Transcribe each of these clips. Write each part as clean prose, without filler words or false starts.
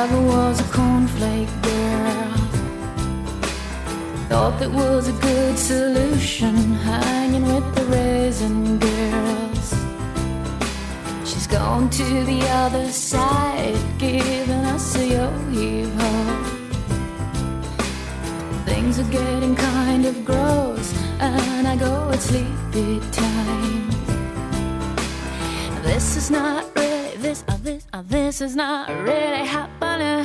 never was a cornflake girl. Thought that was a good solution, hanging with the raisin girls. She's gone to the other side, giving us a yo-heave-ho. Things are getting kind of gross, and I go at sleepy time. This is not really, this is not really happening.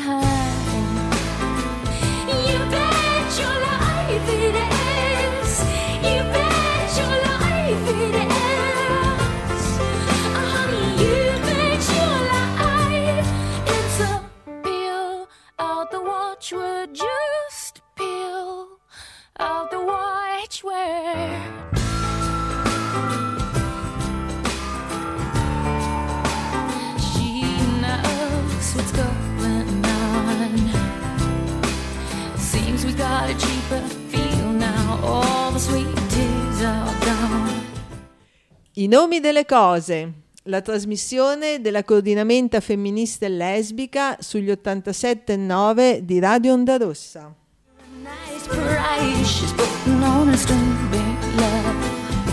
You bet your life it is. You bet your life it is. Honey, you bet your life. It's a peel out the watchword, just peel out the watchword. What's going on? Seems we got a cheaper feel now. All the sweet teas are gone. I nomi delle cose. La trasmissione della coordinamenta femminista e lesbica sugli 87.9 di Radio Onda Rossa. Nice price she's putting on a string, big love.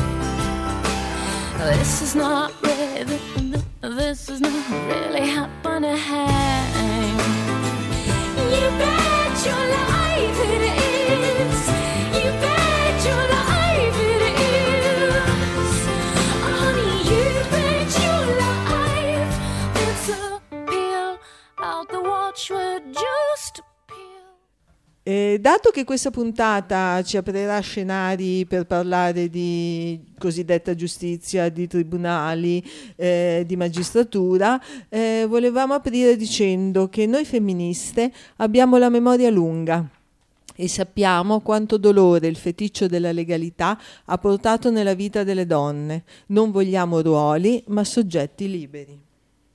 This is not really, this is not really happening. You bet your life it is. You bet your life it is. Honey, you bet your life. It's a peel out the watchword, just dato che questa puntata ci aprirà scenari per parlare di cosiddetta giustizia, di tribunali, di magistratura, volevamo aprire dicendo che noi femministe abbiamo la memoria lunga e sappiamo quanto dolore il feticcio della legalità ha portato nella vita delle donne. Non vogliamo ruoli, ma soggetti liberi.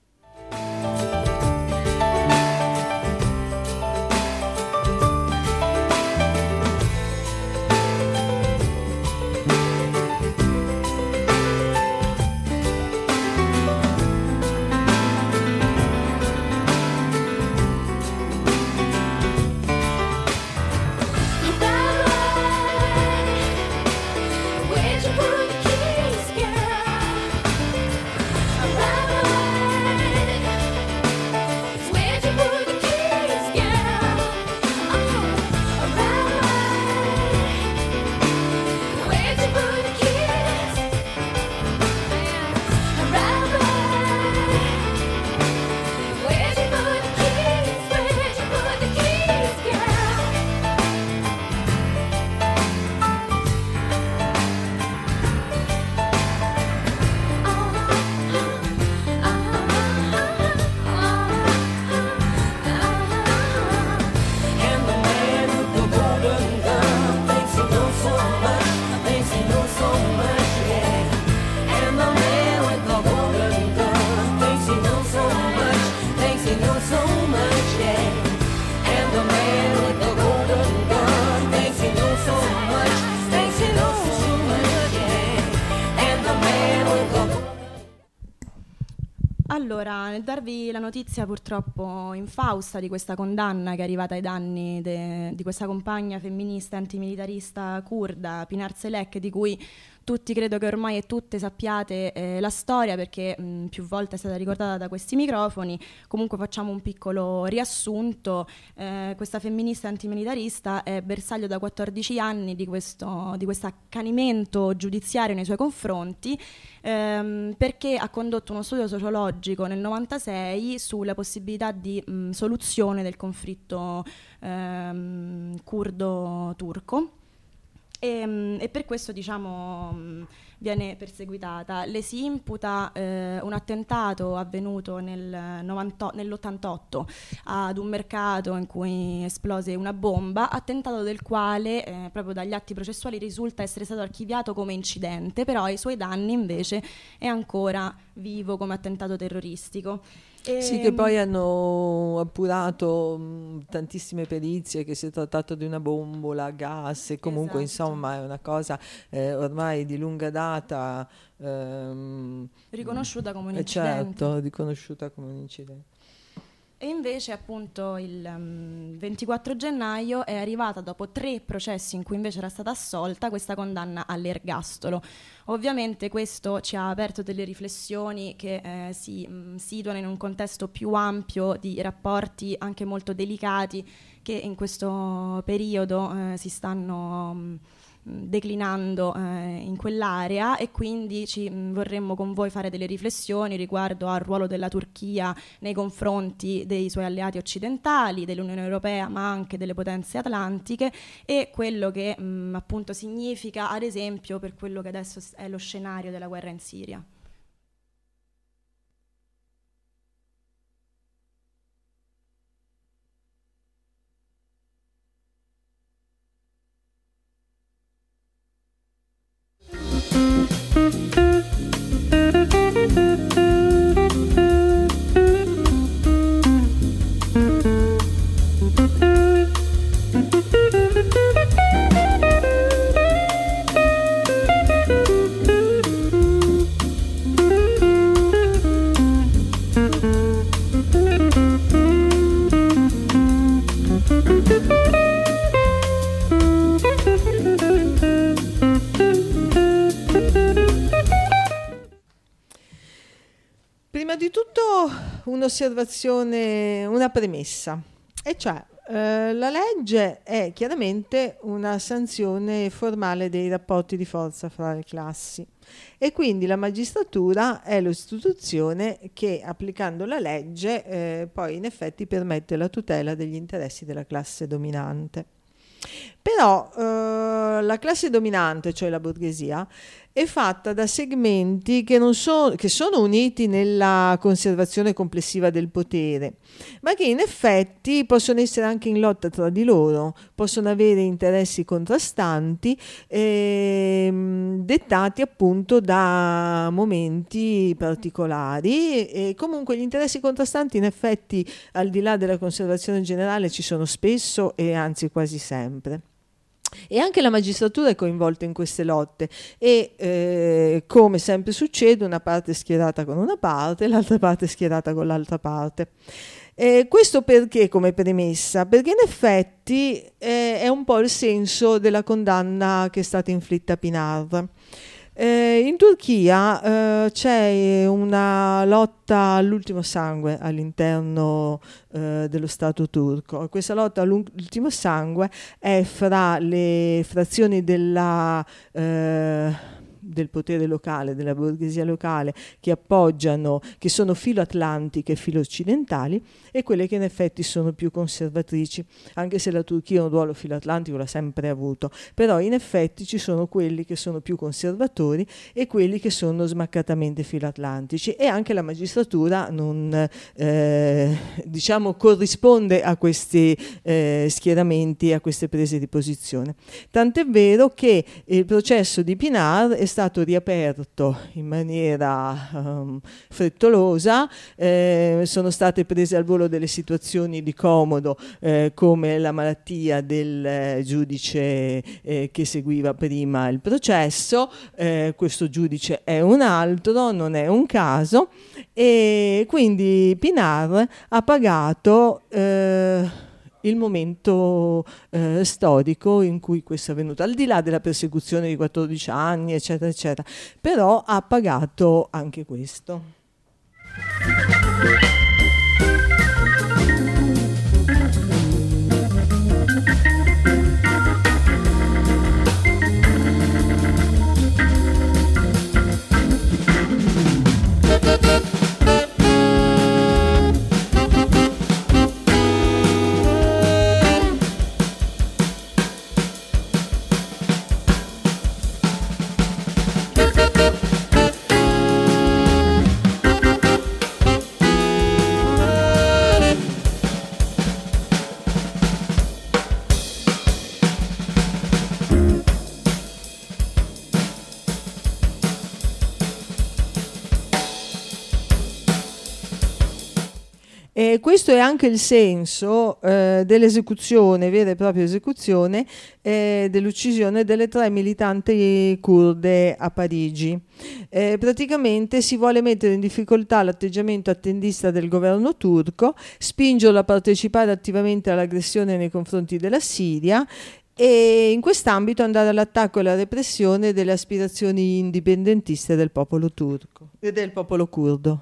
Allora, nel darvi la notizia purtroppo infausta di questa condanna che è arrivata ai danni di questa compagna femminista antimilitarista curda, Pinar Selek, di cui tutti credo che ormai e tutte sappiate la storia perché più volte è stata ricordata da questi microfoni. Comunque facciamo un piccolo riassunto. Questa femminista antimilitarista è bersaglio da 14 anni di questo accanimento giudiziario nei suoi confronti, perché ha condotto uno studio sociologico nel 96 sulla possibilità di soluzione del conflitto curdo-turco. E per questo viene perseguitata. Le si imputa un attentato avvenuto nell'88 ad un mercato in cui esplose una bomba, attentato del quale proprio dagli atti processuali risulta essere stato archiviato come incidente, però ai suoi danni invece è ancora vivo come attentato terroristico. Sì, che poi hanno appurato tantissime perizie che si è trattato di una bombola a gas e comunque insomma è una cosa ormai di lunga data riconosciuta come un incidente. Certo, riconosciuta come un incidente. E invece appunto il 24 gennaio è arrivata, dopo 3 processi in cui invece era stata assolta, questa condanna all'ergastolo. Ovviamente questo ci ha aperto delle riflessioni che si situano in un contesto più ampio di rapporti anche molto delicati che in questo periodo si stanno declinando in quell'area, e quindi vorremmo con voi fare delle riflessioni riguardo al ruolo della Turchia nei confronti dei suoi alleati occidentali, dell'Unione Europea, ma anche delle potenze atlantiche, e quello che appunto significa, ad esempio, per quello che adesso è lo scenario della guerra in Siria. Prima di tutto un'osservazione, una premessa, e cioè la legge è chiaramente una sanzione formale dei rapporti di forza fra le classi, e quindi la magistratura è l'istituzione che, applicando la legge, poi in effetti permette la tutela degli interessi della classe dominante. Però la classe dominante, cioè la borghesia, è fatta da segmenti che sono uniti nella conservazione complessiva del potere, ma che in effetti possono essere anche in lotta tra di loro, possono avere interessi contrastanti, dettati appunto da momenti particolari, e comunque gli interessi contrastanti in effetti, al di là della conservazione generale, ci sono spesso e anzi quasi sempre. E anche la magistratura è coinvolta in queste lotte, e come sempre succede, una parte è schierata con una parte, l'altra parte è schierata con l'altra parte. Questo perché, come premessa? Perché in effetti è un po' il senso della condanna che è stata inflitta a Pinar. In Turchia c'è una lotta all'ultimo sangue all'interno dello Stato turco. Questa lotta all'ultimo sangue è fra le frazioni del potere locale, della borghesia locale, che appoggiano, che sono filo atlantiche e filo occidentali, e quelle che in effetti sono più conservatrici, anche se la Turchia un ruolo filo atlantico l'ha sempre avuto, però in effetti ci sono quelli che sono più conservatori e quelli che sono smaccatamente filo atlantici, e anche la magistratura non corrisponde a questi schieramenti, a queste prese di posizione. Tant'è vero che il processo di Pinar è stato riaperto in maniera frettolosa, sono state prese al volo delle situazioni di comodo, come la malattia del giudice che seguiva prima il processo. Questo giudice è un altro, non è un caso, e quindi Pinar ha pagato il momento storico in cui questo è avvenuto, al di là della persecuzione di 14 anni, eccetera, eccetera, però ha pagato anche questo. E questo è anche il senso dell'esecuzione, vera e propria esecuzione, dell'uccisione delle 3 militanti kurde a Parigi. Praticamente si vuole mettere in difficoltà l'atteggiamento attendista del governo turco, spingerlo a partecipare attivamente all'aggressione nei confronti della Siria e in quest'ambito andare all'attacco e alla repressione delle aspirazioni indipendentiste del popolo turco e del popolo curdo.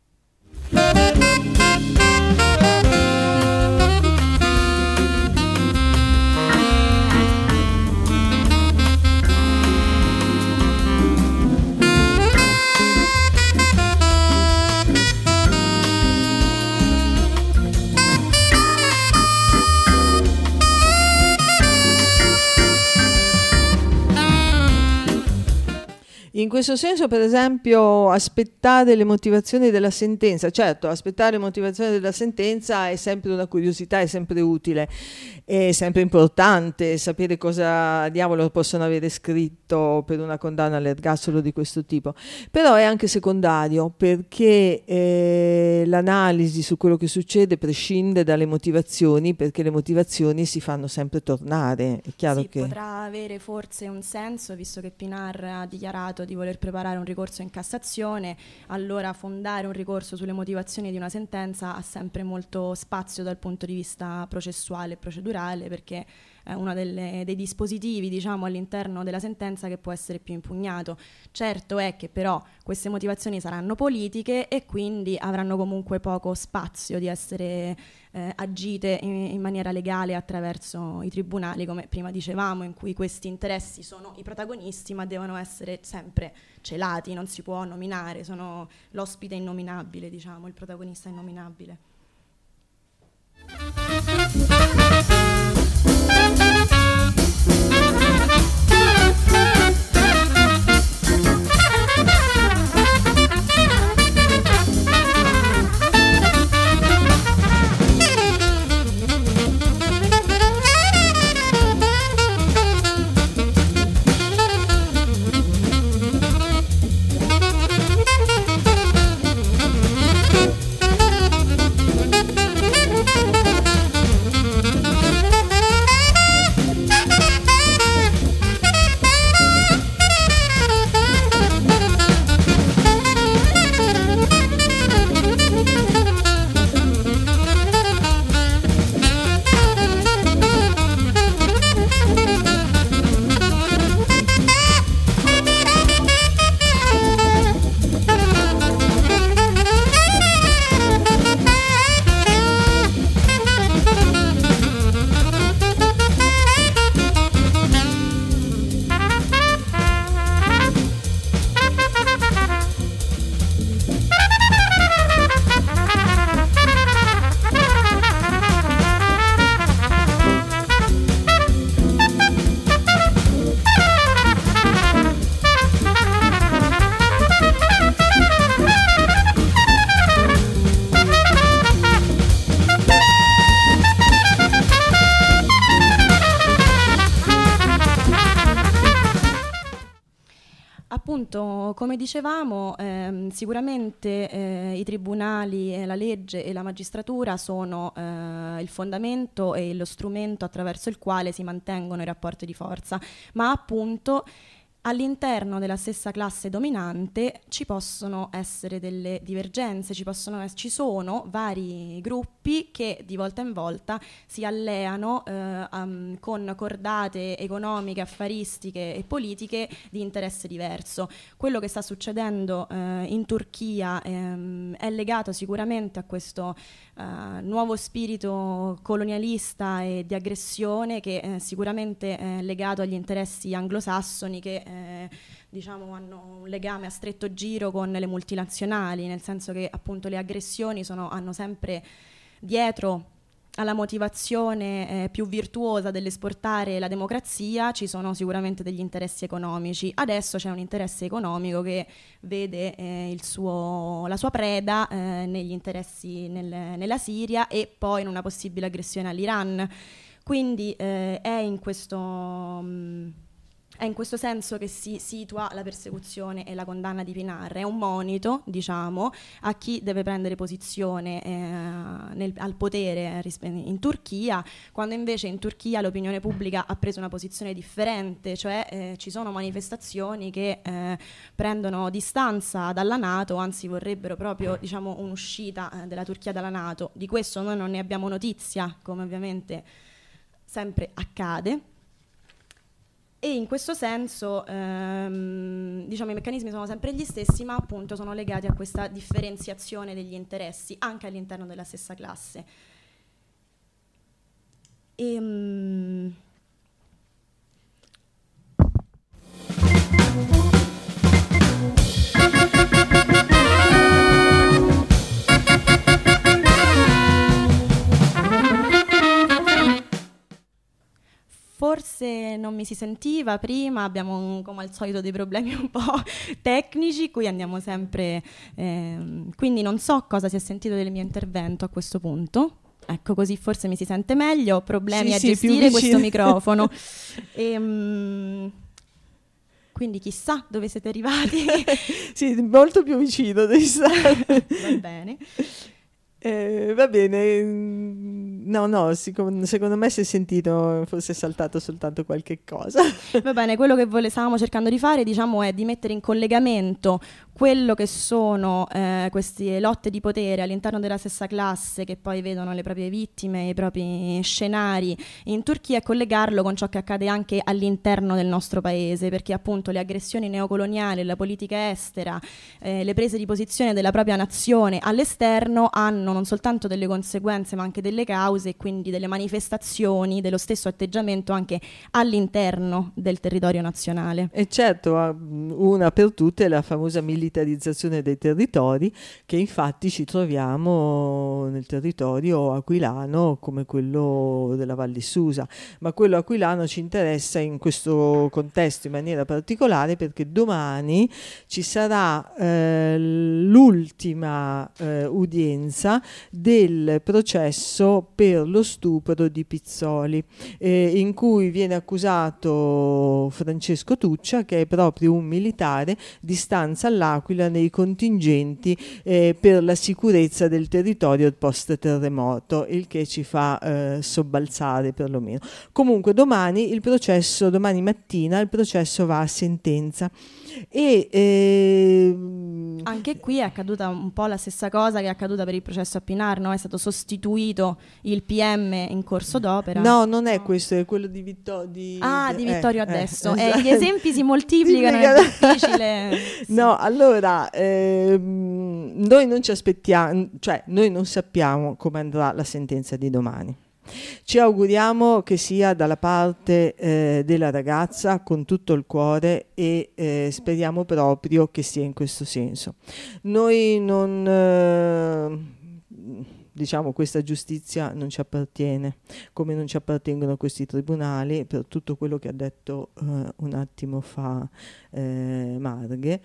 In questo senso, per esempio, aspettare le motivazioni della sentenza, certo, aspettare le motivazioni della sentenza è sempre una curiosità, è sempre utile, è sempre importante sapere cosa diavolo possono avere scritto per una condanna all'ergastolo di questo tipo, però è anche secondario perché l'analisi su quello che succede prescinde dalle motivazioni, perché le motivazioni si fanno sempre tornare. È chiaro che potrà avere forse un senso, visto che Pinar ha dichiarato di voler preparare un ricorso in Cassazione, allora fondare un ricorso sulle motivazioni di una sentenza ha sempre molto spazio dal punto di vista processuale e procedurale, perché è uno dei dispositivi, diciamo, all'interno della sentenza che può essere più impugnato. Certo è che però queste motivazioni saranno politiche e quindi avranno comunque poco spazio di essere agite in maniera legale attraverso i tribunali, come prima dicevamo, in cui questi interessi sono i protagonisti ma devono essere sempre celati, non si può nominare, sono l'ospite innominabile, diciamo, il protagonista innominabile. Appunto, come dicevamo, sicuramente i tribunali, la legge e la magistratura sono il fondamento e lo strumento attraverso il quale si mantengono i rapporti di forza, ma appunto all'interno della stessa classe dominante ci possono essere delle divergenze, ci sono vari gruppi che di volta in volta si alleano con cordate economiche, affaristiche e politiche di interesse diverso. Quello che sta succedendo in Turchia è legato sicuramente a questo nuovo spirito colonialista e di aggressione che sicuramente è legato agli interessi anglosassoni che diciamo hanno un legame a stretto giro con le multinazionali, nel senso che appunto le aggressioni hanno sempre dietro alla motivazione più virtuosa dell'esportare la democrazia ci sono sicuramente degli interessi economici. Adesso c'è un interesse economico che vede la sua preda negli interessi nella Siria e poi in una possibile aggressione all'Iran. Quindi è in questo È in questo senso che si situa la persecuzione e la condanna di Pinar, è un monito, diciamo, a chi deve prendere posizione al potere in Turchia, quando invece in Turchia l'opinione pubblica ha preso una posizione differente, cioè ci sono manifestazioni che prendono distanza dalla NATO, anzi vorrebbero proprio, diciamo, un'uscita della Turchia dalla NATO. Di questo noi non ne abbiamo notizia, come ovviamente sempre accade. E in questo senso diciamo, i meccanismi sono sempre gli stessi, ma appunto sono legati a questa differenziazione degli interessi anche all'interno della stessa classe. Forse non mi si sentiva prima, abbiamo come al solito dei problemi un po' tecnici, cui andiamo sempre, quindi non so cosa si è sentito del mio intervento a questo punto. Ecco, così forse mi si sente meglio, problemi a gestire questo microfono. Quindi chissà dove siete arrivati. Sì, molto più vicino devi stare. Va bene. Va bene, no, secondo me si è sentito, forse è saltato soltanto qualche cosa. Va bene, quello che stavamo cercando di fare, diciamo, è di mettere in collegamento quello che sono queste lotte di potere all'interno della stessa classe, che poi vedono le proprie vittime, i propri scenari in Turchia, e collegarlo con ciò che accade anche all'interno del nostro paese, perché appunto le aggressioni neocoloniali, la politica estera, le prese di posizione della propria nazione all'esterno hanno non soltanto delle conseguenze ma anche delle cause, e quindi delle manifestazioni dello stesso atteggiamento anche all'interno del territorio nazionale. E certo, una per tutte è la famosa militarizzazione dei territori, che infatti ci troviamo nel territorio aquilano come quello della Val di Susa, ma quello aquilano ci interessa in questo contesto in maniera particolare perché domani ci sarà l'ultima udienza del processo per lo stupro di Pizzoli, in cui viene accusato Francesco Tuccia, che è proprio un militare di stanza all'Aquila nei contingenti per la sicurezza del territorio post terremoto, il che ci fa sobbalzare perlomeno. Comunque domani mattina il processo va a sentenza. E anche qui è accaduta un po' la stessa cosa che è accaduta per il processo a Pinar, no? È stato sostituito il PM in corso d'opera. No, non è questo, è quello di Vittorio. Di Vittorio adesso. Esatto. Gli esempi si moltiplicano, è difficile. Sì. No, allora noi non ci aspettiamo, cioè noi non sappiamo come andrà la sentenza di domani. Ci auguriamo che sia dalla parte della ragazza con tutto il cuore e speriamo proprio che sia in questo senso. Noi non diciamo, questa giustizia non ci appartiene, come non ci appartengono questi tribunali, per tutto quello che ha detto un attimo fa Marghe,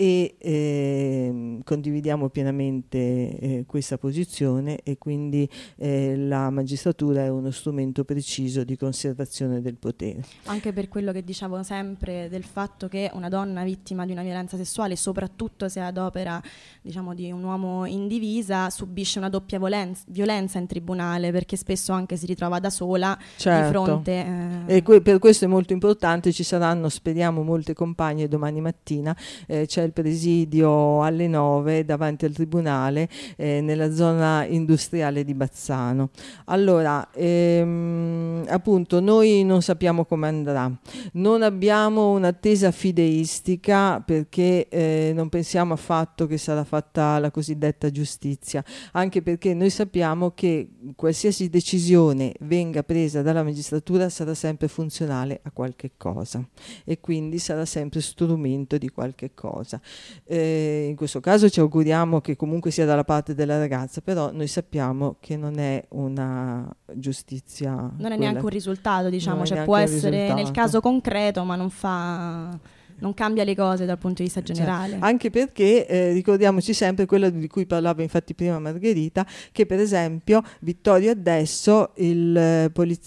e condividiamo pienamente questa posizione, e quindi la magistratura è uno strumento preciso di conservazione del potere. Anche per quello che dicevo sempre del fatto che una donna vittima di una violenza sessuale, soprattutto se ad opera, diciamo, di un uomo in divisa, subisce una doppia violenza in tribunale, perché spesso anche si ritrova da sola, certo, di fronte e per questo è molto importante. Ci saranno, speriamo, molte compagne domani mattina. C'è il presidio alle 9 davanti al tribunale nella zona industriale di Bazzano. Allora, appunto, noi non sappiamo come andrà, non abbiamo un'attesa fideistica, perché non pensiamo affatto che sarà fatta la cosiddetta giustizia, anche perché noi sappiamo che qualsiasi decisione venga presa dalla magistratura sarà sempre funzionale a qualche cosa, e quindi sarà sempre strumento di qualche cosa. In questo caso ci auguriamo che comunque sia dalla parte della ragazza, però noi sappiamo che non è una giustizia, non è neanche un risultato, diciamo, cioè può essere nel caso concreto, ma non cambia le cose dal punto di vista generale. Cioè, anche perché ricordiamoci sempre quello di cui parlava infatti prima Margherita, che per esempio Vittorio adesso, il poliziotto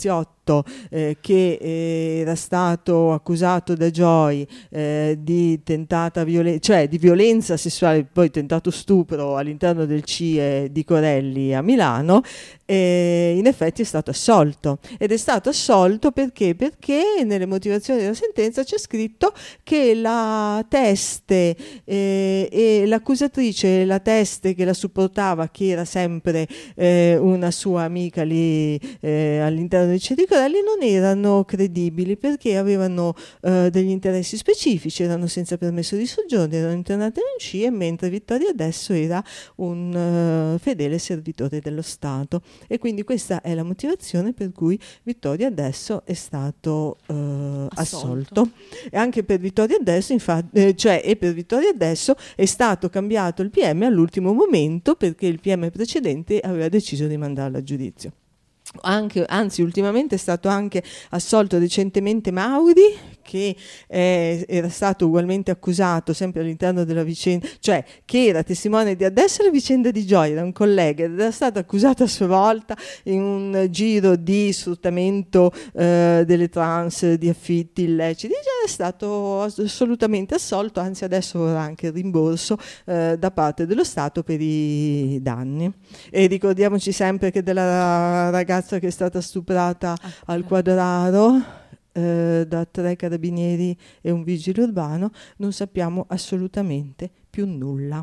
2018 che era stato accusato da Joy di tentata cioè di violenza sessuale, poi tentato stupro all'interno del CIE di Corelli a Milano, in effetti è stato assolto, ed è stato assolto perché nelle motivazioni della sentenza c'è scritto che la Teste e l'accusatrice, la Teste che la supportava, che era sempre una sua amica lì all'interno del CIE di Corelli, non erano credibili perché avevano degli interessi specifici, erano senza permesso di soggiorno, erano internate in CIE, mentre Vittorio Adesso era un fedele servitore dello Stato. E quindi questa è la motivazione per cui Vittorio Adesso è stato assolto. E anche per Vittorio Adesso, infatti, per Vittorio Adesso è stato cambiato il PM all'ultimo momento perché il PM precedente aveva deciso di mandarlo a giudizio. Anzi, ultimamente è stato anche assolto recentemente Mauri, che era stato ugualmente accusato sempre all'interno della vicenda, cioè che era testimone di Adesso la vicenda di Joy, era un collega ed era stato accusato a sua volta in un giro di sfruttamento delle trans, di affitti illeciti, è stato assolutamente assolto, anzi adesso vorrà anche il rimborso da parte dello Stato per i danni. E ricordiamoci sempre che della ragazza che è stata stuprata al Quadraro da 3 carabinieri e un vigile urbano non sappiamo assolutamente più nulla.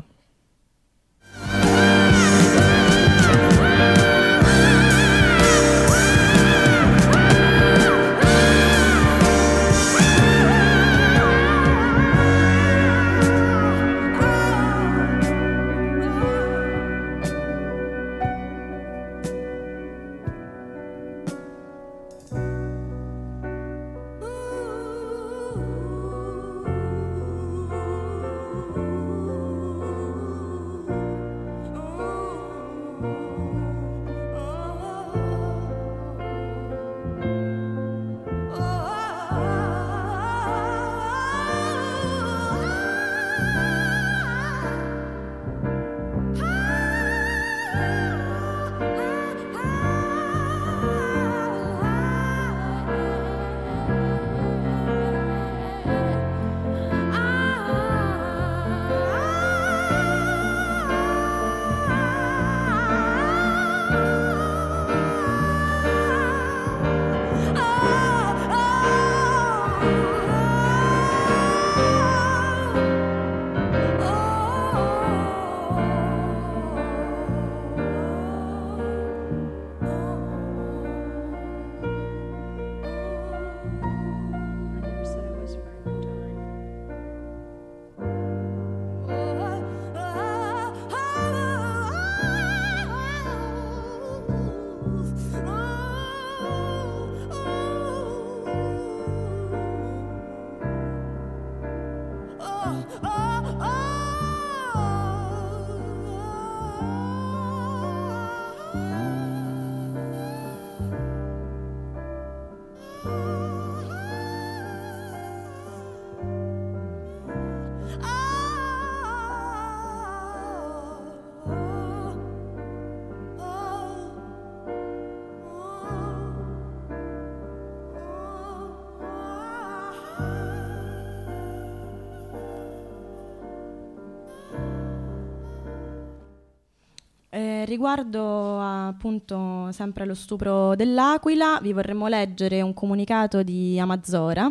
Riguardo appunto sempre allo stupro dell'Aquila, vi vorremmo leggere un comunicato di Amazora,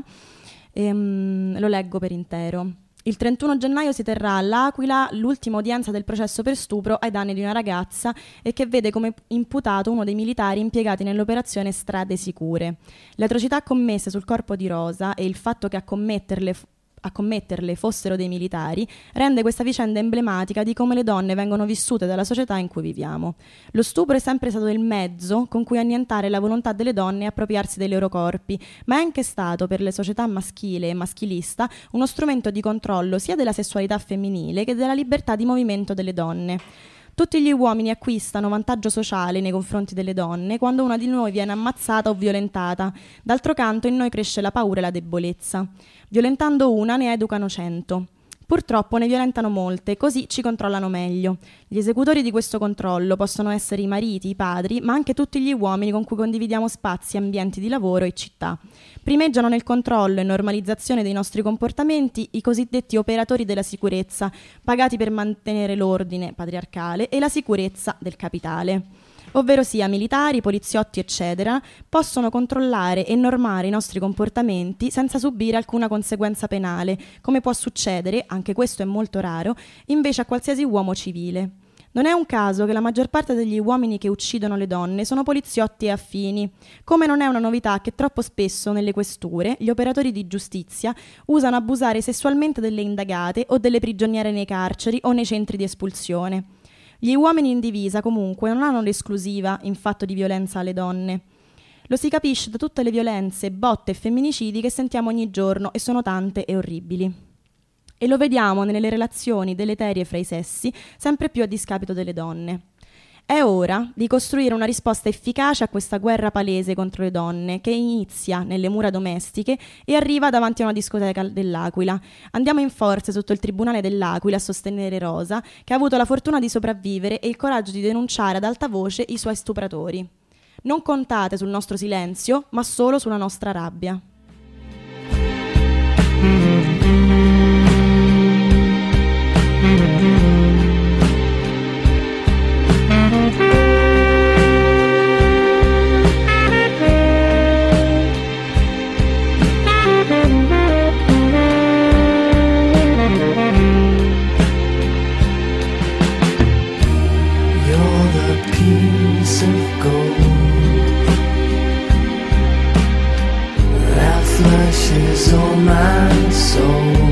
lo leggo per intero. Il 31 gennaio si terrà all'Aquila l'ultima udienza del processo per stupro ai danni di una ragazza e che vede come imputato uno dei militari impiegati nell'operazione Strade Sicure. Le atrocità commesse sul corpo di Rosa e il fatto che a commetterle fossero dei militari rende questa vicenda emblematica di come le donne vengono vissute dalla società in cui viviamo. Lo stupro è sempre stato il mezzo con cui annientare la volontà delle donne e appropriarsi dei loro corpi, ma è anche stato per le società maschile e maschilista uno strumento di controllo sia della sessualità femminile che della libertà di movimento delle donne. Tutti gli uomini acquistano vantaggio sociale nei confronti delle donne quando una di noi viene ammazzata o violentata. D'altro canto in noi cresce la paura e la debolezza. Violentando una ne educano 100. Purtroppo ne violentano molte, così ci controllano meglio. Gli esecutori di questo controllo possono essere i mariti, i padri, ma anche tutti gli uomini con cui condividiamo spazi, ambienti di lavoro e città. Primeggiano nel controllo e normalizzazione dei nostri comportamenti i cosiddetti operatori della sicurezza, pagati per mantenere l'ordine patriarcale e la sicurezza del capitale. Ovvero sia militari, poliziotti, eccetera, possono controllare e normare i nostri comportamenti senza subire alcuna conseguenza penale, come può succedere, anche questo è molto raro, invece a qualsiasi uomo civile. Non è un caso che la maggior parte degli uomini che uccidono le donne sono poliziotti e affini, come non è una novità che troppo spesso nelle questure gli operatori di giustizia usano abusare sessualmente delle indagate o delle prigioniere nei carceri o nei centri di espulsione. Gli uomini in divisa comunque non hanno l'esclusiva in fatto di violenza alle donne. Lo si capisce da tutte le violenze, botte e femminicidi che sentiamo ogni giorno e sono tante e orribili. E lo vediamo nelle relazioni deleterie fra i sessi, sempre più a discapito delle donne. È ora di costruire una risposta efficace a questa guerra palese contro le donne, che inizia nelle mura domestiche e arriva davanti a una discoteca dell'Aquila. Andiamo in forze sotto il Tribunale dell'Aquila a sostenere Rosa, che ha avuto la fortuna di sopravvivere e il coraggio di denunciare ad alta voce i suoi stupratori. Non contate sul nostro silenzio, ma solo sulla nostra rabbia. Oh my soul,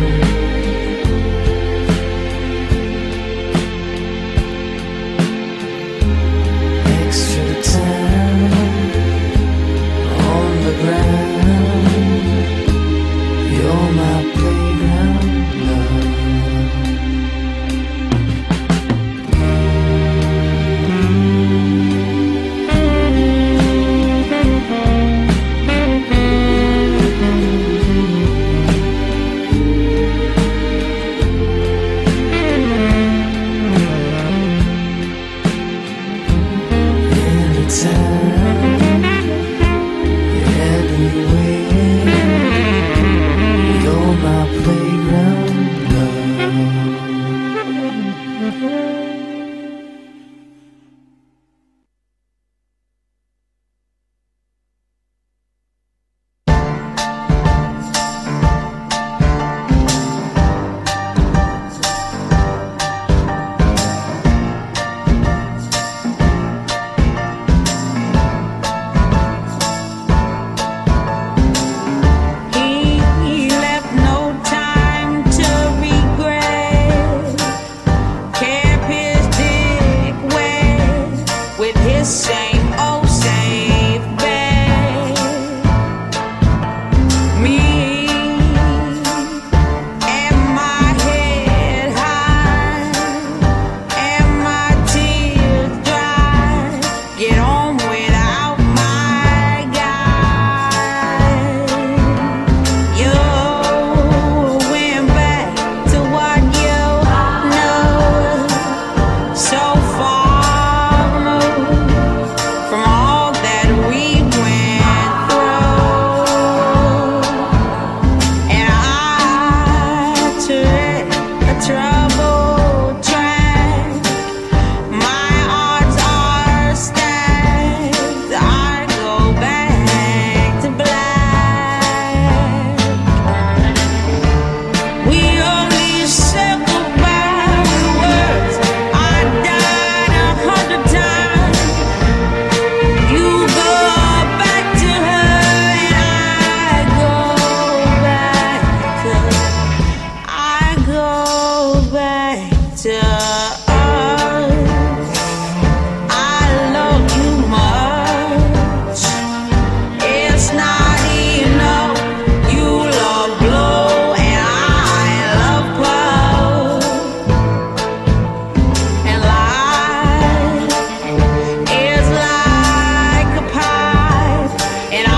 extra time on the ground, you're my playground love.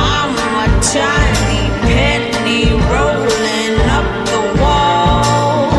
Tiny penny rolling up the wall.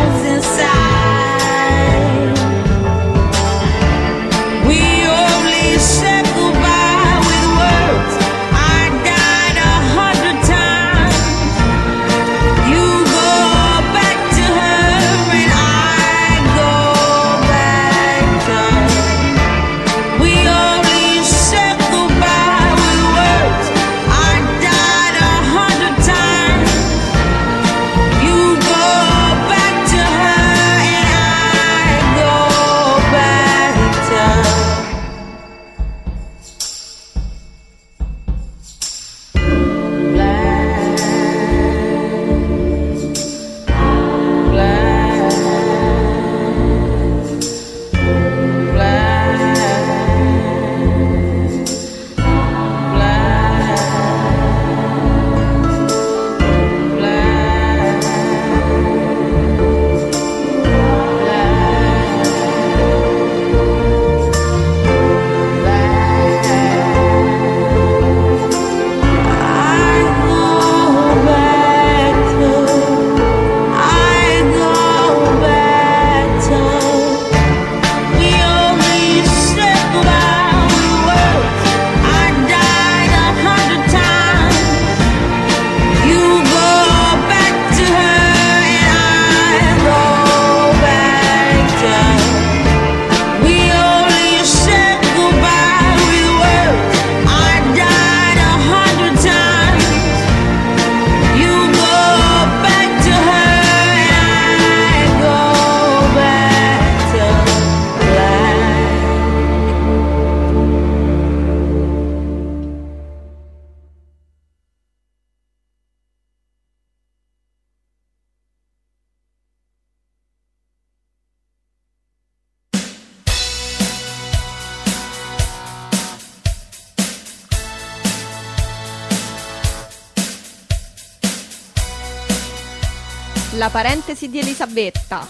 La parentesi di Elisabetta.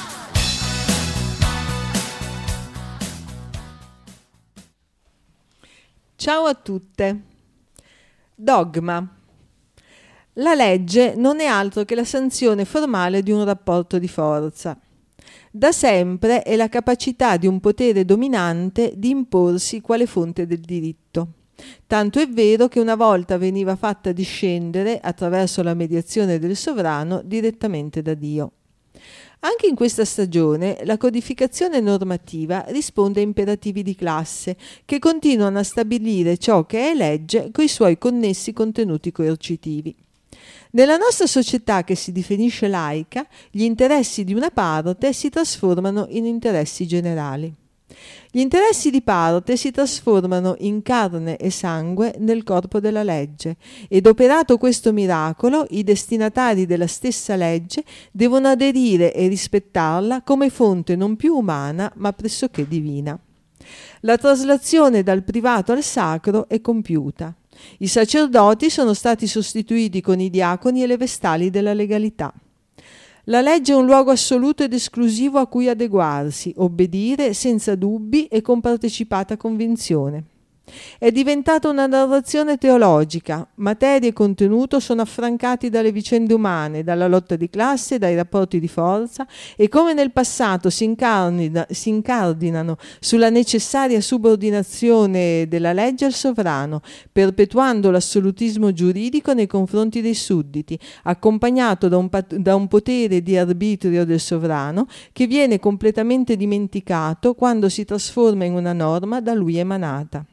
Ciao a tutte. Dogma. La legge non è altro che la sanzione formale di un rapporto di forza. Da sempre è la capacità di un potere dominante di imporsi quale fonte del diritto. Tanto è vero che una volta veniva fatta discendere, attraverso la mediazione del sovrano, direttamente da Dio. Anche in questa stagione la codificazione normativa risponde a imperativi di classe che continuano a stabilire ciò che è legge coi suoi connessi contenuti coercitivi. Nella nostra società che si definisce laica, gli interessi di una parte si trasformano in interessi generali. Gli interessi di parte si trasformano in carne e sangue nel corpo della legge ed operato questo miracolo, i destinatari della stessa legge devono aderire e rispettarla come fonte non più umana ma pressoché divina. La traslazione dal privato al sacro è compiuta. I sacerdoti sono stati sostituiti con i diaconi e le vestali della legalità. La legge è un luogo assoluto ed esclusivo a cui adeguarsi, obbedire senza dubbi e con partecipata convinzione. È diventata una narrazione teologica, materia e contenuto sono affrancati dalle vicende umane, dalla lotta di classe, dai rapporti di forza e come nel passato si incardinano sulla necessaria subordinazione della legge al sovrano, perpetuando l'assolutismo giuridico nei confronti dei sudditi, accompagnato da un potere di arbitrio del sovrano che viene completamente dimenticato quando si trasforma in una norma da lui emanata.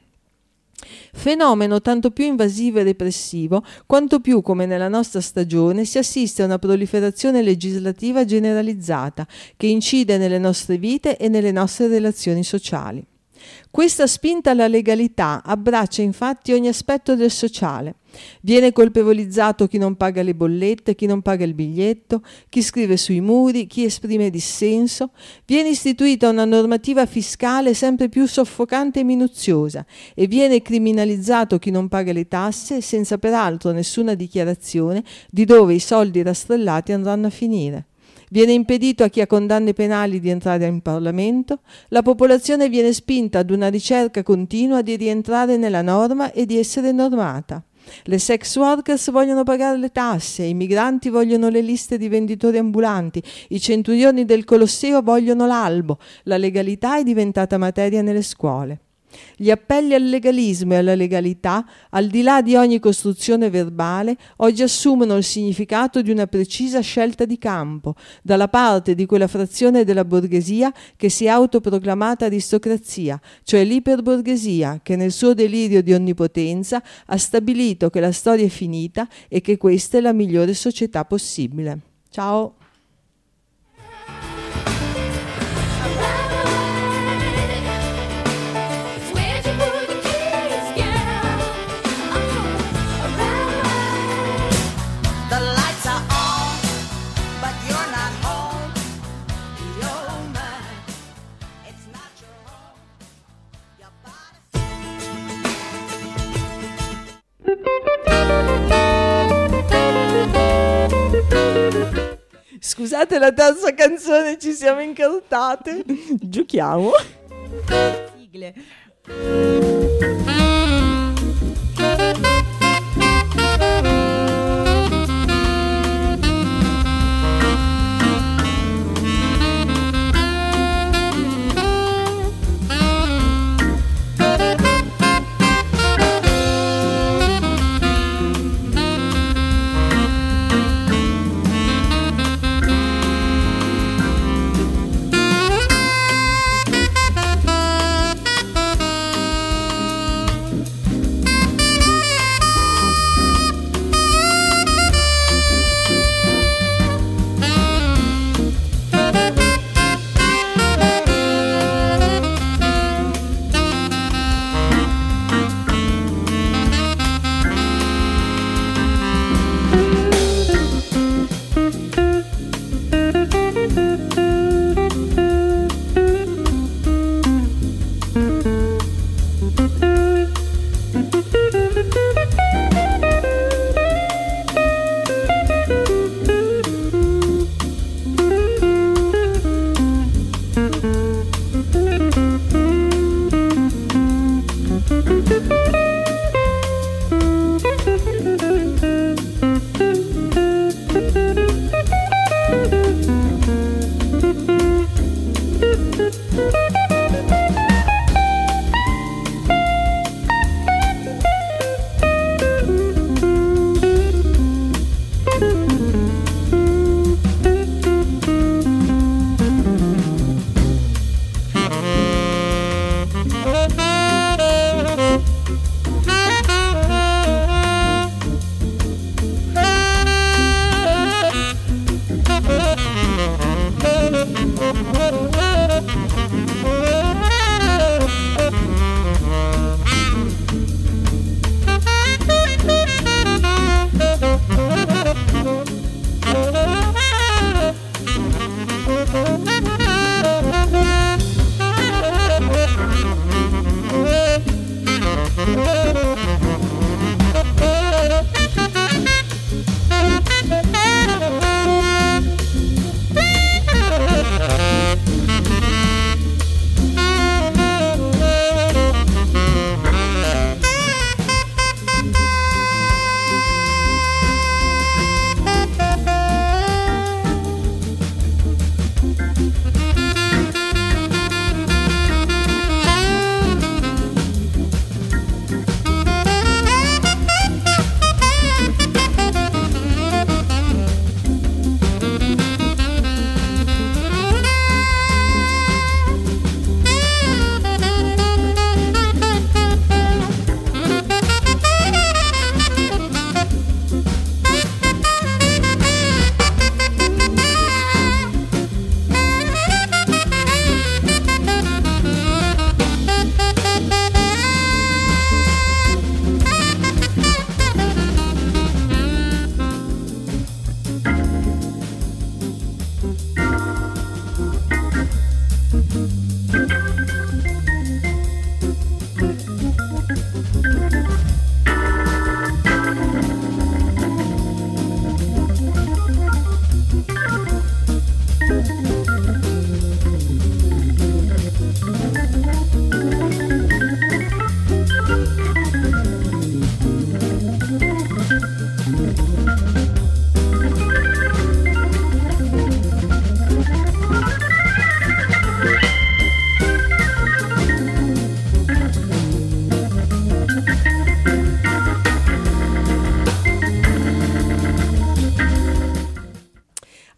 Fenomeno tanto più invasivo e repressivo quanto più, come nella nostra stagione, si assiste a una proliferazione legislativa generalizzata che incide nelle nostre vite e nelle nostre relazioni sociali. Questa spinta alla legalità abbraccia infatti ogni aspetto del sociale. Viene colpevolizzato chi non paga le bollette, chi non paga il biglietto, chi scrive sui muri, chi esprime dissenso. Viene istituita una normativa fiscale sempre più soffocante e minuziosa e viene criminalizzato chi non paga le tasse senza peraltro nessuna dichiarazione di dove i soldi rastrellati andranno a finire. Viene impedito a chi ha condanne penali di entrare in Parlamento, la popolazione viene spinta ad una ricerca continua di rientrare nella norma e di essere normata. Le sex workers vogliono pagare le tasse, i migranti vogliono le liste di venditori ambulanti, i centurioni del Colosseo vogliono l'albo, la legalità è diventata materia nelle scuole. Gli appelli al legalismo e alla legalità, al di là di ogni costruzione verbale, oggi assumono il significato di una precisa scelta di campo, dalla parte di quella frazione della borghesia che si è autoproclamata aristocrazia, cioè l'iperborghesia, che nel suo delirio di onnipotenza ha stabilito che la storia è finita e che questa è la migliore società possibile. Ciao! Scusate la terza canzone, ci siamo incartate. Giochiamo. Sigle.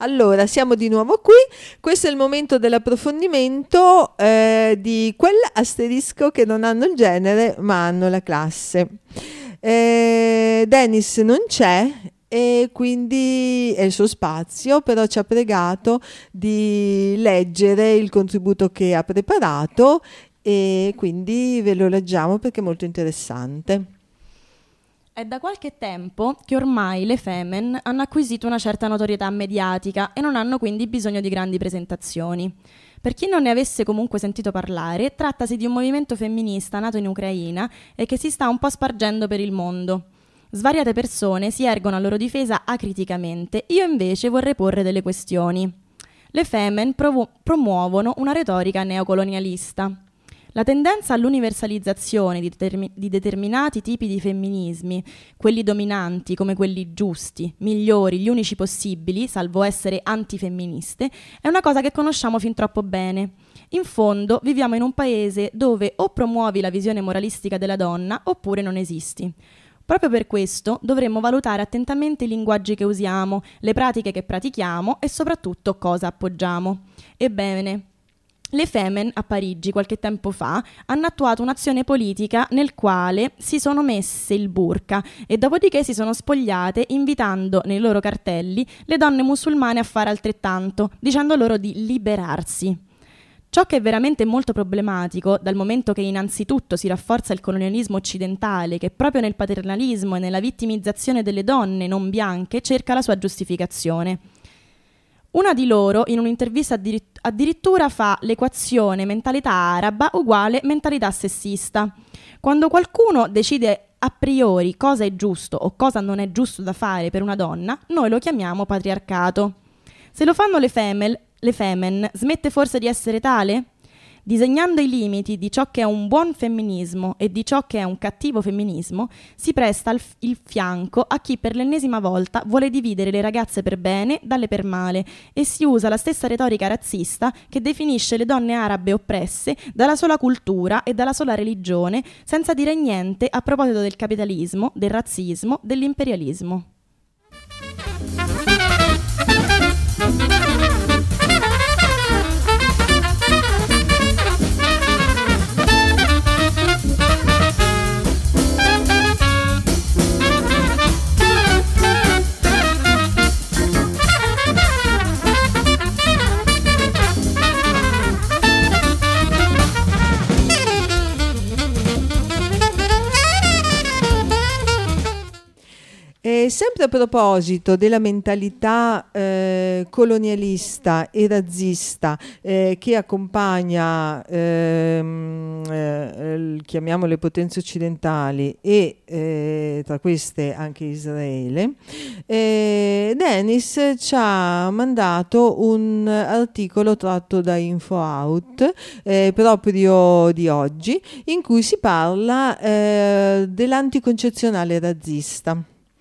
Allora, siamo di nuovo qui. Questo è il momento dell'approfondimento di quell'asterisco che non hanno il genere ma hanno la classe. Dennis non c'è e quindi è il suo spazio, però ci ha pregato di leggere il contributo che ha preparato e quindi ve lo leggiamo perché è molto interessante. È da qualche tempo che ormai le Femen hanno acquisito una certa notorietà mediatica e non hanno quindi bisogno di grandi presentazioni. Per chi non ne avesse comunque sentito parlare, trattasi di un movimento femminista nato in Ucraina e che si sta un po' spargendo per il mondo. Svariate persone si ergono a loro difesa acriticamente, io invece vorrei porre delle questioni. Le Femen promuovono una retorica neocolonialista. La tendenza all'universalizzazione di determinati tipi di femminismi, quelli dominanti come quelli giusti, migliori, gli unici possibili, salvo essere antifemministe, è una cosa che conosciamo fin troppo bene. In fondo viviamo in un paese dove o promuovi la visione moralistica della donna oppure non esisti. Proprio per questo dovremmo valutare attentamente i linguaggi che usiamo, le pratiche che pratichiamo e soprattutto cosa appoggiamo. Ebbene, le Femen a Parigi qualche tempo fa hanno attuato un'azione politica nel quale si sono messe il burqa e dopodiché si sono spogliate invitando nei loro cartelli le donne musulmane a fare altrettanto, dicendo loro di liberarsi. Ciò che è veramente molto problematico, dal momento che innanzitutto si rafforza il colonialismo occidentale che proprio nel paternalismo e nella vittimizzazione delle donne non bianche cerca la sua giustificazione. Una di loro, in un'intervista addirittura fa l'equazione mentalità araba uguale mentalità sessista. Quando qualcuno decide a priori cosa è giusto o cosa non è giusto da fare per una donna, noi lo chiamiamo patriarcato. Se lo fanno le Femen, smette forse di essere tale? Disegnando i limiti di ciò che è un buon femminismo e di ciò che è un cattivo femminismo, si presta il fianco a chi per l'ennesima volta vuole dividere le ragazze per bene dalle per male e si usa la stessa retorica razzista che definisce le donne arabe oppresse dalla sola cultura e dalla sola religione, senza dire niente a proposito del capitalismo, del razzismo, dell'imperialismo. E sempre a proposito della mentalità colonialista e razzista che accompagna chiamiamo le potenze occidentali e tra queste anche Israele, Dennis ci ha mandato un articolo tratto da InfoOut proprio di oggi, in cui si parla dell'anticoncezionale razzista.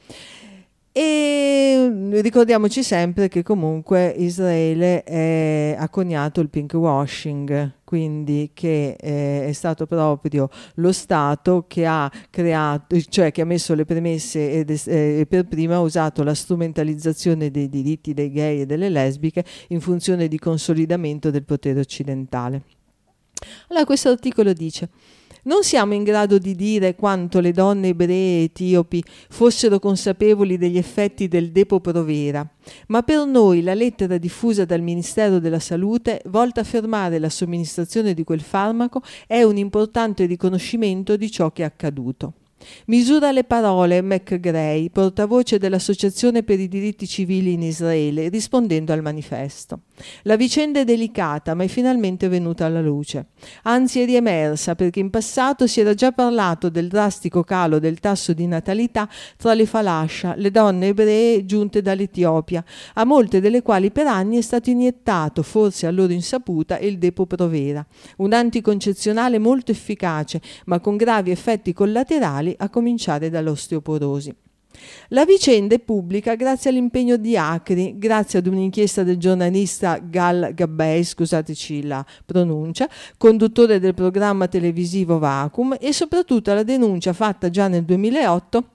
E ricordiamoci sempre che comunque Israele ha coniato il pinkwashing, quindi che è stato proprio lo Stato che ha creato, cioè che ha messo le premesse e per prima ha usato la strumentalizzazione dei diritti dei gay e delle lesbiche in funzione di consolidamento del potere occidentale. Allora questo articolo dice: non siamo in grado di dire quanto le donne ebree e etiopi fossero consapevoli degli effetti del Depo-Provera, ma per noi la lettera diffusa dal Ministero della Salute, volta a fermare la somministrazione di quel farmaco, è un importante riconoscimento di ciò che è accaduto. Misura le parole McGray, portavoce dell'Associazione per i diritti civili in Israele, rispondendo al manifesto. La vicenda è delicata, ma è finalmente venuta alla luce. Anzi, è riemersa perché in passato si era già parlato del drastico calo del tasso di natalità tra le falascia, le donne ebree giunte dall'Etiopia, a molte delle quali per anni è stato iniettato, forse a loro insaputa, il Depo-Provera, un anticoncezionale molto efficace, ma con gravi effetti collaterali a cominciare dall'osteoporosi. La vicenda è pubblica grazie all'impegno di Acri, grazie ad un'inchiesta del giornalista Gal Gabbay, scusateci la pronuncia, conduttore del programma televisivo Vacuum, e soprattutto alla denuncia fatta già nel 2008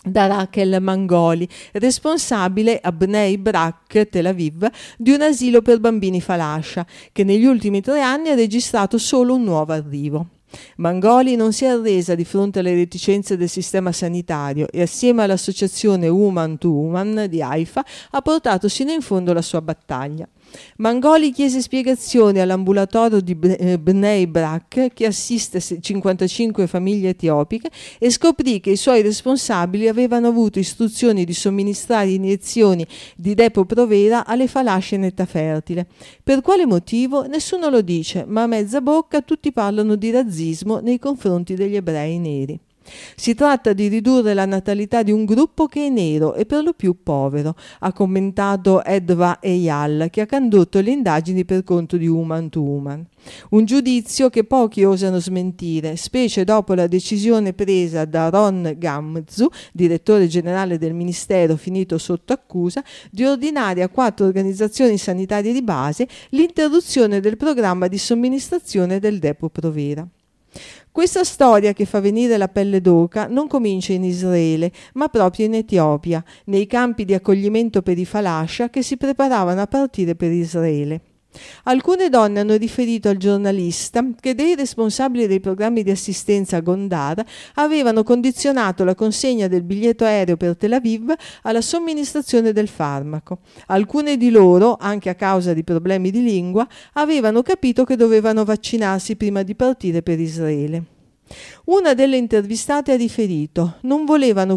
da Rachel Mangoli, responsabile a Bnei Brak, Tel Aviv, di un asilo per bambini falascia, che negli ultimi 3 anni ha registrato solo un nuovo arrivo. Mangoli non si è arresa di fronte alle reticenze del sistema sanitario e assieme all'associazione Woman to Woman di Haifa ha portato sino in fondo la sua battaglia. Mangoli chiese spiegazioni all'ambulatorio di Bnei Brak, che assiste 55 famiglie etiopiche, e scoprì che i suoi responsabili avevano avuto istruzioni di somministrare iniezioni di Depo-Provera alle falasce in età fertile. Per quale motivo? Nessuno lo dice, ma a mezza bocca tutti parlano di razzismo nei confronti degli ebrei neri. Si tratta di ridurre la natalità di un gruppo che è nero e per lo più povero, ha commentato Edva Eyal, che ha condotto le indagini per conto di Woman to Woman. Un giudizio che pochi osano smentire, specie dopo la decisione presa da Ron Gamzu, direttore generale del Ministero finito sotto accusa, di ordinare a 4 organizzazioni sanitarie di base l'interruzione del programma di somministrazione del Depo-Provera. Questa storia che fa venire la pelle d'oca non comincia in Israele, ma proprio in Etiopia, nei campi di accoglimento per i falascia che si preparavano a partire per Israele. Alcune donne hanno riferito al giornalista che dei responsabili dei programmi di assistenza a Gondar avevano condizionato la consegna del biglietto aereo per Tel Aviv alla somministrazione del farmaco. Alcune di loro, anche a causa di problemi di lingua, avevano capito che dovevano vaccinarsi prima di partire per Israele. Una delle intervistate ha riferito: non volevamo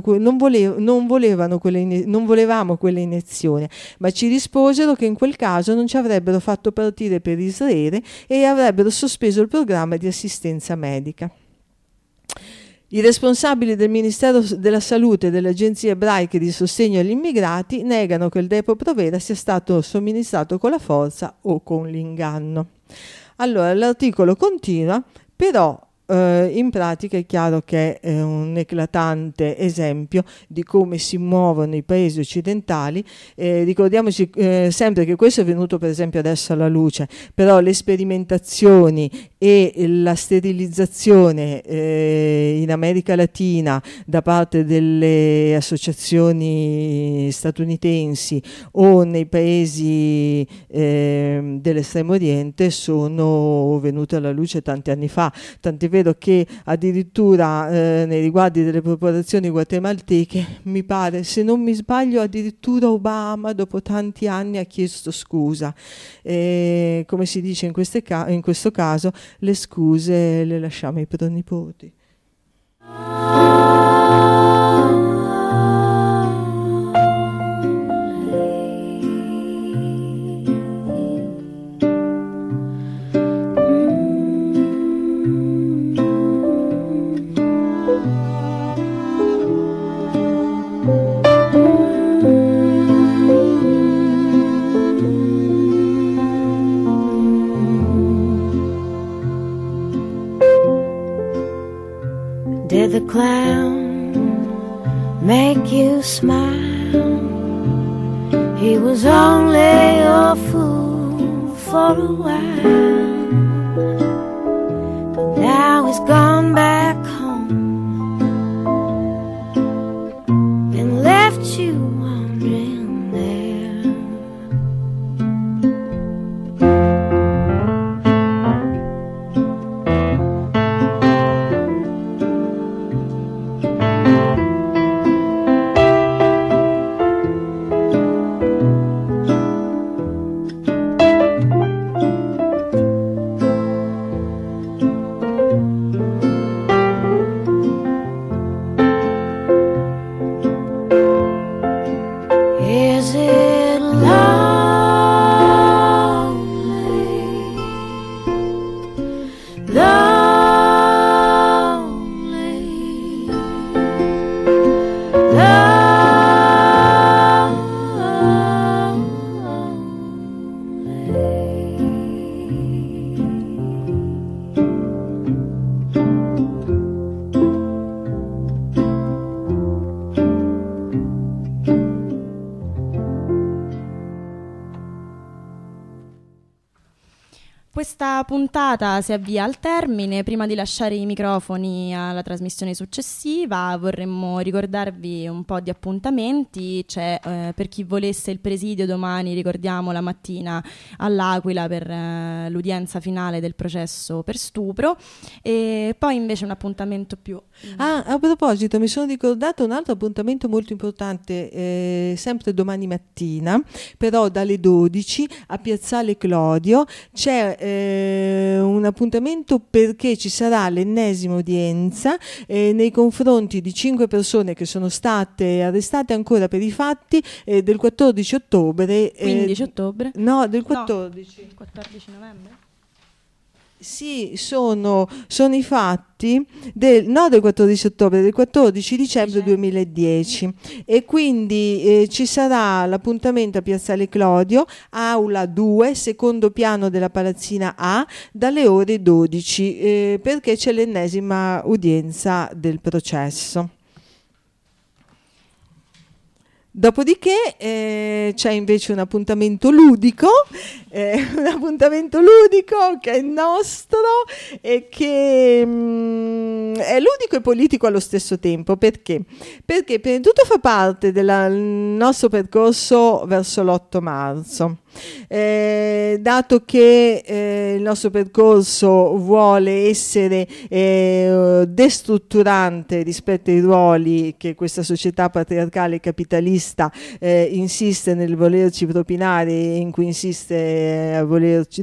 quelle iniezioni, ma ci risposero che in quel caso non ci avrebbero fatto partire per Israele e avrebbero sospeso il programma di assistenza medica. I responsabili del Ministero della Salute e delle agenzie ebraiche di sostegno agli immigrati negano che il Depo-Provera sia stato somministrato con la forza o con l'inganno. Allora, l'articolo continua, però in pratica è chiaro che è un eclatante esempio di come si muovono i paesi occidentali. Ricordiamoci sempre che questo è venuto per esempio adesso alla luce, però le sperimentazioni e la sterilizzazione in America Latina da parte delle associazioni statunitensi o nei paesi dell'estremo oriente sono venute alla luce tanti anni fa, tant'è vero che addirittura nei riguardi delle popolazioni guatemalteche, mi pare, se non mi sbaglio, addirittura Obama dopo tanti anni ha chiesto scusa. Come si dice in questo caso, le scuse le lasciamo ai pronipoti. Did the clown make you smile? He was only a fool for a while, but now he's gone back home and left you wandering there. questa puntata si avvia al termine. Prima di lasciare i microfoni alla trasmissione successiva vorremmo ricordarvi un po' di appuntamenti. C'è per chi volesse il presidio domani, ricordiamo, la mattina all'Aquila per l'udienza finale del processo per stupro, e poi invece un appuntamento più... A proposito, mi sono ricordato un altro appuntamento molto importante, sempre domani mattina, però dalle 12 a Piazzale Clodio c'è un appuntamento perché ci sarà l'ennesima udienza nei confronti di 5 persone che sono state arrestate ancora per i fatti del 14 ottobre. 15 ottobre? No, del 14. No, 14 novembre? Sì, sono i fatti del 14 ottobre, del 14 dicembre 2010, e quindi ci sarà l'appuntamento a Piazzale Clodio, aula 2, secondo piano della Palazzina A, dalle ore 12, perché c'è l'ennesima udienza del processo. Dopodiché c'è invece un appuntamento ludico che è nostro e che è ludico e politico allo stesso tempo. Perché? Perché prima di tutto fa parte del nostro percorso verso l'8 marzo. Dato che il nostro percorso vuole essere destrutturante rispetto ai ruoli che questa società patriarcale e capitalista insiste nel volerci propinare, in cui insiste a volerci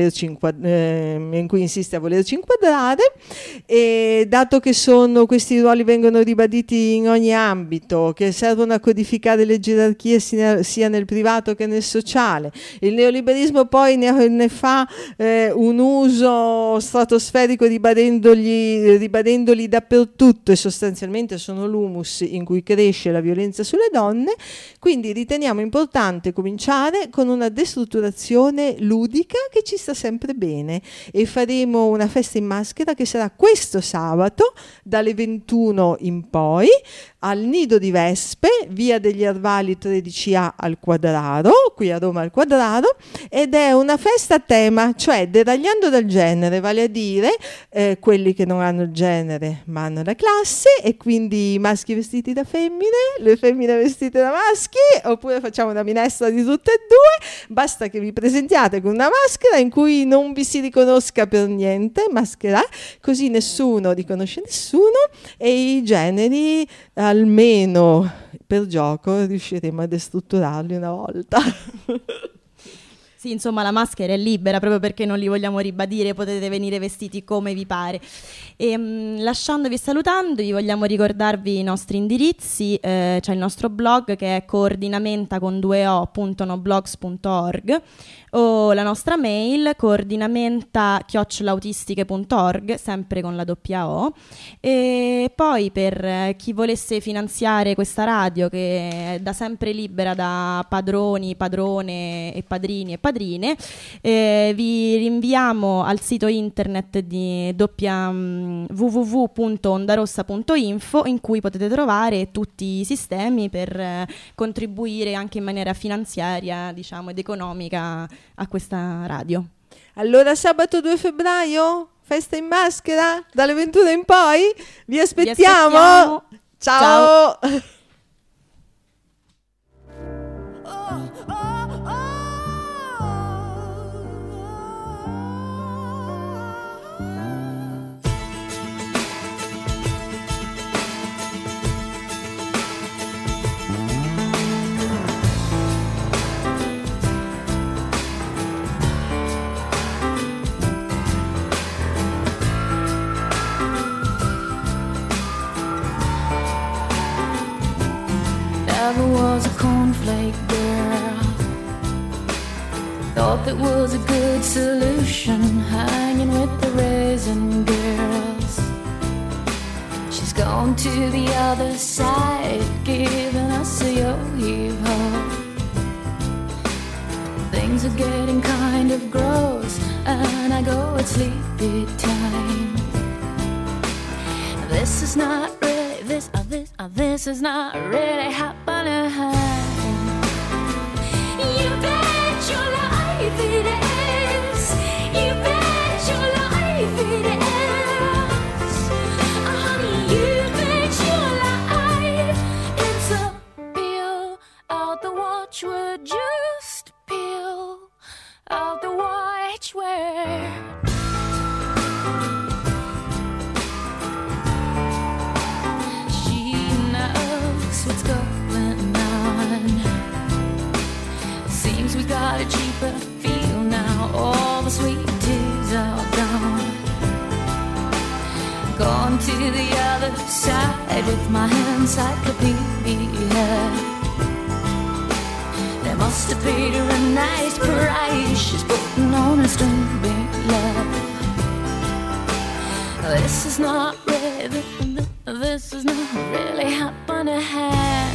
inquadrare, e dato che questi ruoli vengono ribaditi in ogni ambito, che servono a codificare le gerarchie sia nel privato che nel sociale. Il neoliberismo poi ne fa un uso stratosferico ribadendoli dappertutto, e sostanzialmente sono l'humus in cui cresce la violenza sulle donne. Quindi riteniamo importante cominciare con una destrutturazione ludica che ci sta sempre bene, e faremo una festa in maschera che sarà questo sabato dalle 21 in poi al Nido di Vespe, via degli Arvali 13A al Quadraro, qui a Roma al Quadraro, ed è una festa a tema, cioè deragliando dal genere, vale a dire quelli che non hanno il genere ma hanno la classe, e quindi i maschi vestiti da femmine, le femmine vestite da maschi, oppure facciamo una minestra di tutte e due. Basta che vi presentiate con una maschera in cui non vi si riconosca per niente, maschera, così nessuno riconosce nessuno, e i generi almeno per gioco riusciremo a destrutturarli una volta. Sì, insomma, la maschera è libera, proprio perché non li vogliamo ribadire, potete venire vestiti come vi pare. E, lasciandovi e salutandovi, vogliamo ricordarvi i nostri indirizzi. C'è il nostro blog che è coordinamenta.blogs.org, o la nostra mail coordinamenta@autistiche.org, sempre con la O. E poi per chi volesse finanziare questa radio, che è da sempre libera da padroni, padrone e padrini e padrine, vi rinviamo al sito internet di www.ondarossa.info, in cui potete trovare tutti i sistemi per contribuire anche in maniera finanziaria, diciamo, ed economica a questa radio. Allora sabato 2 febbraio, festa in maschera, dalle 21 in poi, vi aspettiamo. Ciao. Never was a cornflake girl. Thought that was a good solution, hanging with the raisin girls. She's gone to the other side, giving us a yo-yo. Things are getting kind of gross, and I go at sleepy time. This is not really, this is not really happening. You bet your life it is. You bet the field now. All the sweet tears are gone. Gone to the other side with my encyclopedia. They must have paid her a nice price. She's putting on a strawberry love. This is not really happening.